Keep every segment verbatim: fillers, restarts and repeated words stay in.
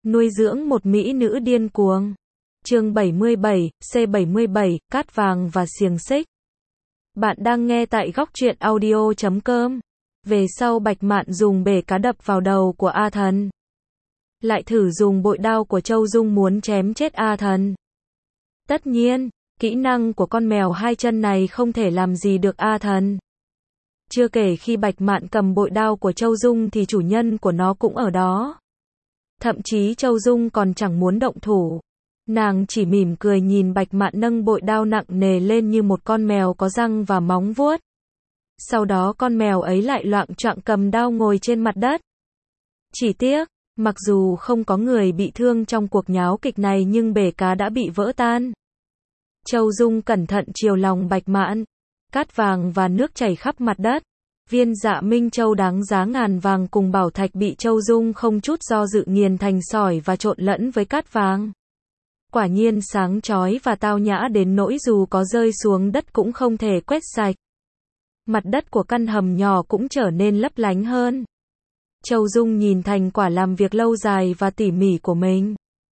Nuôi dưỡng một mỹ nữ điên cuồng. Chương bảy mươi bảy, C bảy mươi bảy, cát vàng và xiềng xích. Bạn đang nghe tại góc truyện audio chấm com. Về sau Bạch Mạn dùng bể cá đập vào đầu của A Thần. Lại thử dùng bội đao của Châu Dung muốn chém chết A Thần. Tất nhiên, kỹ năng của con mèo hai chân này không thể làm gì được A Thần. Chưa kể khi Bạch Mạn cầm bội đao của Châu Dung thì chủ nhân của nó cũng ở đó. Thậm chí Châu Dung còn chẳng muốn động thủ. Nàng chỉ mỉm cười nhìn Bạch Mạn nâng bội đao nặng nề lên như một con mèo có răng và móng vuốt. Sau đó con mèo ấy lại loạng choạng cầm đao ngồi trên mặt đất. Chỉ tiếc, mặc dù không có người bị thương trong cuộc nháo kịch này nhưng bể cá đã bị vỡ tan. Châu Dung cẩn thận chiều lòng Bạch Mạn. Cát vàng và nước chảy khắp mặt đất. Viên Dạ Minh Châu đáng giá ngàn vàng cùng bảo thạch bị Châu Dung không chút do dự nghiền thành sỏi và trộn lẫn với cát vàng. Quả nhiên sáng chói và tao nhã đến nỗi dù có rơi xuống đất cũng không thể quét sạch. Mặt đất của căn hầm nhỏ cũng trở nên lấp lánh hơn. Châu Dung nhìn thành quả làm việc lâu dài và tỉ mỉ của mình.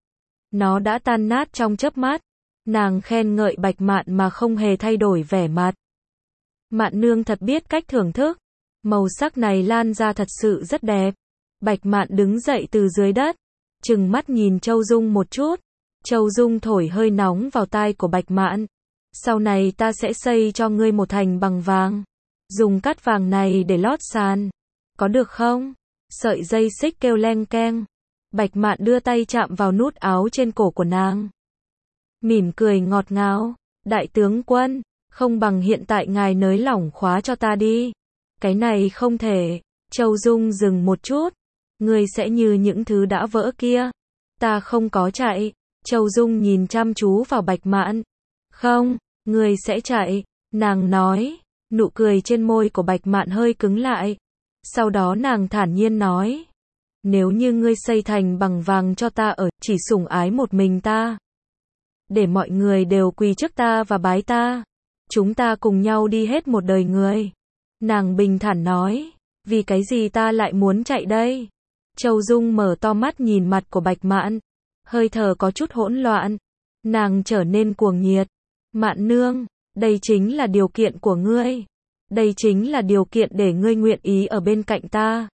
Nó đã tan nát trong chớp mắt. Nàng khen ngợi Bạch Mạn mà không hề thay đổi vẻ mặt. Mạn nương thật biết cách thưởng thức. Màu sắc này lan ra thật sự rất đẹp. Bạch Mạn đứng dậy từ dưới đất. Trừng mắt nhìn Châu Dung một chút. Châu Dung thổi hơi nóng vào tai của Bạch Mạn. Sau này ta sẽ xây cho ngươi một thành bằng vàng. Dùng cát vàng này để lót sàn. Có được không? Sợi dây xích kêu leng keng. Bạch Mạn đưa tay chạm vào nút áo trên cổ của nàng. Mỉm cười ngọt ngào. Đại tướng quân, không bằng hiện tại ngài nới lỏng khóa cho ta đi. Cái này không thể. Châu Dung dừng một chút. Ngươi sẽ như những thứ đã vỡ kia. Ta không có chạy. Châu Dung nhìn chăm chú vào Bạch Mạn. Không, ngươi sẽ chạy. Nàng nói. Nụ cười trên môi của Bạch Mạn hơi cứng lại. Sau đó nàng thản nhiên nói. Nếu như ngươi xây thành bằng vàng cho ta ở, chỉ sủng ái một mình ta. Để mọi người đều quỳ trước ta và bái ta. Chúng ta cùng nhau đi hết một đời người. Nàng bình thản nói. Vì cái gì ta lại muốn chạy đây? Châu Dung mở to mắt nhìn mặt của Bạch Mạn. Hơi thở có chút hỗn loạn. Nàng trở nên cuồng nhiệt. Mạn nương, đây chính là điều kiện của ngươi. Đây chính là điều kiện để ngươi nguyện ý ở bên cạnh ta.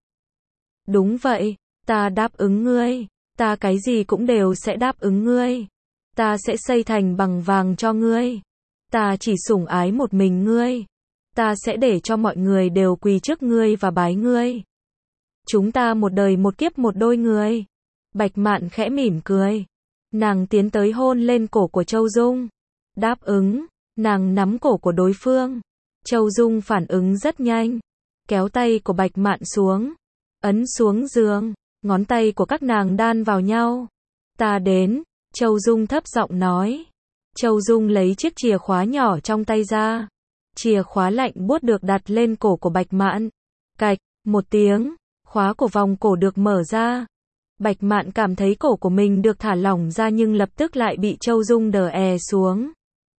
Đúng vậy, ta đáp ứng ngươi. Ta cái gì cũng đều sẽ đáp ứng ngươi. Ta sẽ xây thành bằng vàng cho ngươi. Ta chỉ sủng ái một mình ngươi. Ta sẽ để cho mọi người đều quỳ trước ngươi và bái ngươi. Chúng ta một đời một kiếp một đôi người. Bạch Mạn khẽ mỉm cười. Nàng tiến tới hôn lên cổ của Châu Dung. Đáp ứng, nàng nắm cổ của đối phương. Châu Dung phản ứng rất nhanh. Kéo tay của Bạch Mạn xuống. Ấn xuống giường. Ngón tay của các nàng đan vào nhau. Ta đến. Châu Dung thấp giọng nói. Châu Dung lấy chiếc chìa khóa nhỏ trong tay ra. Chìa khóa lạnh buốt được đặt lên cổ của Bạch Mạn. Cạch, một tiếng, khóa của vòng cổ được mở ra. Bạch Mạn cảm thấy cổ của mình được thả lỏng ra nhưng lập tức lại bị Châu Dung đè è xuống.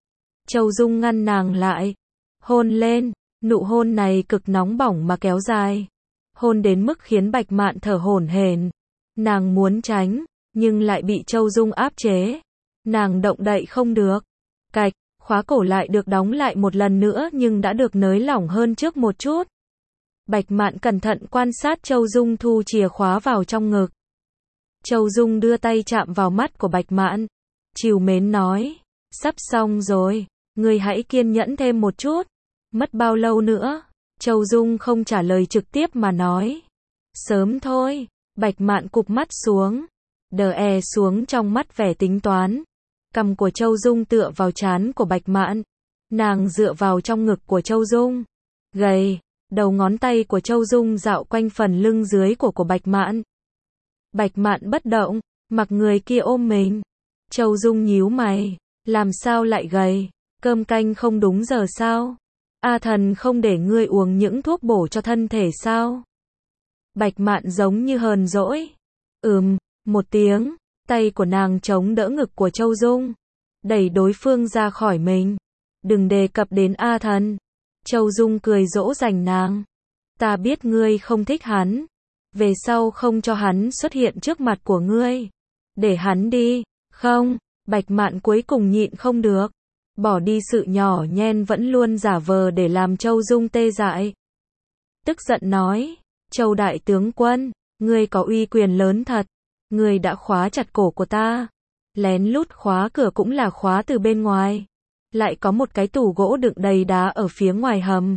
Châu Dung ngăn nàng lại. Hôn lên, nụ hôn này cực nóng bỏng mà kéo dài. Hôn đến mức khiến Bạch Mạn thở hổn hển. Nàng muốn tránh, nhưng lại bị Châu Dung áp chế. Nàng động đậy không được. Cạch, khóa cổ lại được đóng lại một lần nữa nhưng đã được nới lỏng hơn trước một chút. Bạch Mạn cẩn thận quan sát Châu Dung thu chìa khóa vào trong ngực. Châu Dung đưa tay chạm vào mắt của Bạch Mạn. Trìu mến nói. Sắp xong rồi. Ngươi hãy kiên nhẫn thêm một chút. Mất bao lâu nữa? Châu Dung không trả lời trực tiếp mà nói. Sớm thôi. Bạch Mạn cụp mắt xuống. Đờ e xuống trong mắt vẻ tính toán. Cằm của Châu Dung tựa vào trán của Bạch Mạn. Nàng dựa vào trong ngực của Châu Dung. Gầy. Đầu ngón tay của Châu Dung dạo quanh phần lưng dưới của của Bạch Mạn. Bạch Mạn bất động, mặc người kia ôm mình. Châu Dung nhíu mày. Làm sao lại gầy? Cơm canh không đúng giờ sao? A Thần không để ngươi uống những thuốc bổ cho thân thể sao? Bạch Mạn giống như hờn dỗi. Ừm, một tiếng. Tay của nàng chống đỡ ngực của Châu Dung. Đẩy đối phương ra khỏi mình. Đừng đề cập đến A Thần. Châu Dung cười dỗ dành nàng. Ta biết ngươi không thích hắn. Về sau không cho hắn xuất hiện trước mặt của ngươi. để hắn đi. Không, Bạch Mạn cuối cùng nhịn không được. Bỏ đi sự nhỏ nhen vẫn luôn giả vờ để làm Châu Dung tê dại. Tức giận nói, Châu đại tướng quân, ngươi có uy quyền lớn thật. Ngươi đã khóa chặt cổ của ta. Lén lút khóa cửa cũng là khóa từ bên ngoài. Lại có một cái tủ gỗ đựng đầy đá ở phía ngoài hầm.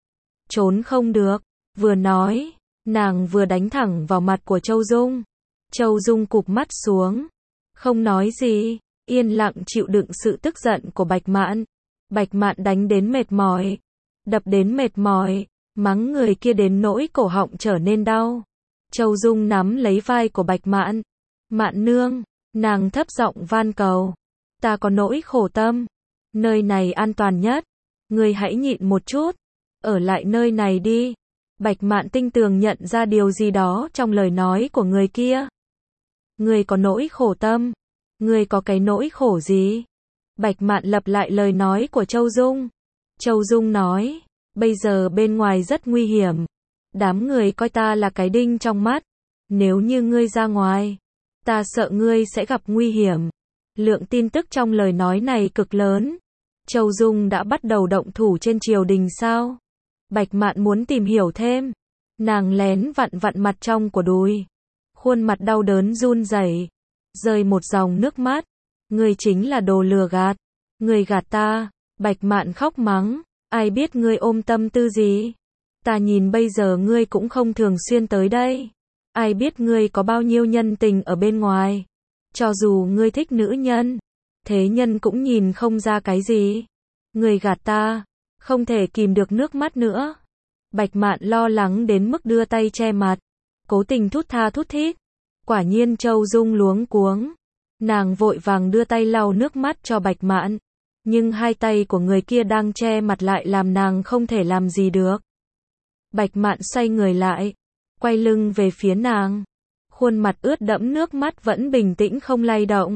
Trốn không được. Vừa nói, nàng vừa đánh thẳng vào mặt của Châu Dung. Châu Dung cụp mắt xuống. Không nói gì, yên lặng chịu đựng sự tức giận của Bạch Mạn. Bạch Mạn đánh đến mệt mỏi. Đập đến mệt mỏi. Mắng người kia đến nỗi cổ họng trở nên đau. Châu Dung nắm lấy vai của Bạch Mạn. Mạn nương, nàng thấp giọng van cầu. Ta có nỗi khổ tâm. Nơi này an toàn nhất. Ngươi hãy nhịn một chút. Ở lại nơi này đi. Bạch Mạn tinh tường nhận ra điều gì đó trong lời nói của người kia. Ngươi có nỗi khổ tâm. Ngươi có cái nỗi khổ gì? Bạch Mạn lặp lại lời nói của Châu Dung. Châu Dung nói, bây giờ bên ngoài rất nguy hiểm. Đám người coi ta là cái đinh trong mắt. Nếu như ngươi ra ngoài, ta sợ ngươi sẽ gặp nguy hiểm. Lượng tin tức trong lời nói này cực lớn. Châu Dung đã bắt đầu động thủ trên triều đình sao? Bạch Mạn muốn tìm hiểu thêm. Nàng lén vặn vặn mặt trong của đùi. Khuôn mặt đau đớn run rẩy, rơi một dòng nước mắt. Ngươi chính là đồ lừa gạt. Ngươi gạt ta. Bạch Mạn khóc mắng. Ai biết ngươi ôm tâm tư gì? Ta nhìn bây giờ ngươi cũng không thường xuyên tới đây. Ai biết ngươi có bao nhiêu nhân tình ở bên ngoài. Cho dù ngươi thích nữ nhân, thế nhân cũng nhìn không ra cái gì. Ngươi gạt ta. Không thể kìm được nước mắt nữa. Bạch Mạn lo lắng đến mức đưa tay che mặt. Cố tình thút tha thút thít. Quả nhiên Châu Dung luống cuống. Nàng vội vàng đưa tay lau nước mắt cho Bạch Mạn. Nhưng hai tay của người kia đang che mặt lại làm nàng không thể làm gì được. Bạch Mạn xoay người lại. Quay lưng về phía nàng. Khuôn mặt ướt đẫm nước mắt vẫn bình tĩnh không lay động.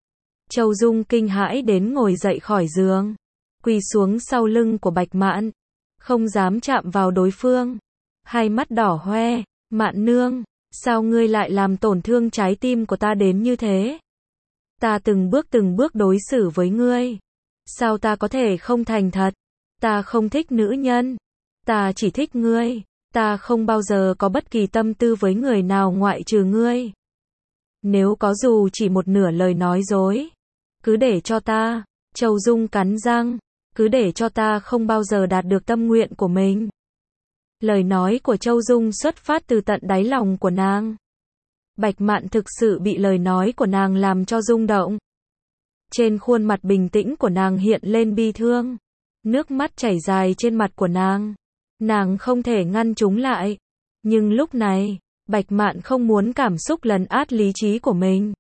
Châu Dung kinh hãi đến ngồi dậy khỏi giường. Quỳ xuống sau lưng của Bạch Mạn. Không dám chạm vào đối phương. Hai mắt đỏ hoe. Mạn nương, sao ngươi lại làm tổn thương trái tim của ta đến như thế? Ta từng bước từng bước đối xử với ngươi. Sao ta có thể không thành thật? Ta không thích nữ nhân. Ta chỉ thích ngươi. Ta không bao giờ có bất kỳ tâm tư với người nào ngoại trừ ngươi. Nếu có dù chỉ một nửa lời nói dối, cứ để cho ta. Châu Dung cắn răng. Cứ để cho ta không bao giờ đạt được tâm nguyện của mình. Lời nói của Châu Dung xuất phát từ tận đáy lòng của nàng. Bạch Mạn thực sự bị lời nói của nàng làm cho rung động. Trên khuôn mặt bình tĩnh của nàng hiện lên bi thương. Nước mắt chảy dài trên mặt của nàng. Nàng không thể ngăn chúng lại. Nhưng lúc này, Bạch Mạn không muốn cảm xúc lấn át lý trí của mình.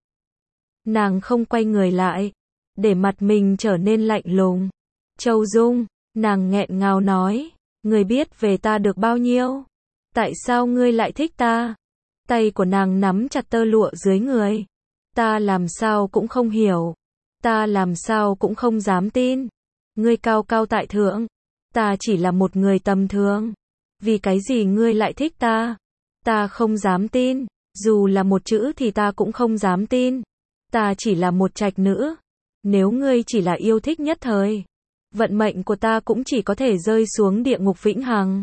Nàng không quay người lại, để mặt mình trở nên lạnh lùng. Châu Dung, nàng nghẹn ngào nói, ngươi biết về ta được bao nhiêu? Tại sao ngươi lại thích ta? Tay của nàng nắm chặt tơ lụa dưới người. Ta làm sao cũng không hiểu. Ta làm sao cũng không dám tin. Ngươi cao cao tại thượng. Ta chỉ là một người tầm thường. Vì cái gì ngươi lại thích ta? Ta không dám tin. Dù là một chữ thì ta cũng không dám tin. Ta chỉ là một trạch nữ. Nếu ngươi chỉ là yêu thích nhất thời, vận mệnh của ta cũng chỉ có thể rơi xuống địa ngục vĩnh hằng.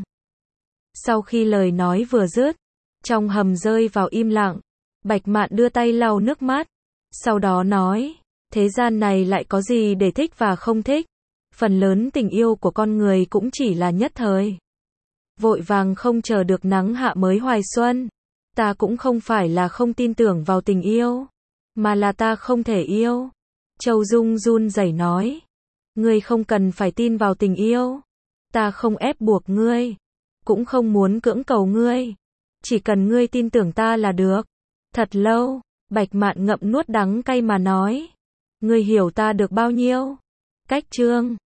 Sau khi lời nói vừa dứt, trong hầm rơi vào im lặng. Bạch Mạn đưa tay lau nước mắt. Sau đó nói, thế gian này lại có gì để thích và không thích? Phần lớn tình yêu của con người cũng chỉ là nhất thời. Vội vàng không chờ được nắng hạ mới hoài xuân. Ta cũng không phải là không tin tưởng vào tình yêu, mà là ta không thể yêu. Châu Dung run rẩy nói, ngươi không cần phải tin vào tình yêu. Ta không ép buộc ngươi, cũng không muốn cưỡng cầu ngươi. Chỉ cần ngươi tin tưởng ta là được. Thật lâu, Bạch Mạn ngậm nuốt đắng cay mà nói, ngươi hiểu ta được bao nhiêu? Cách chương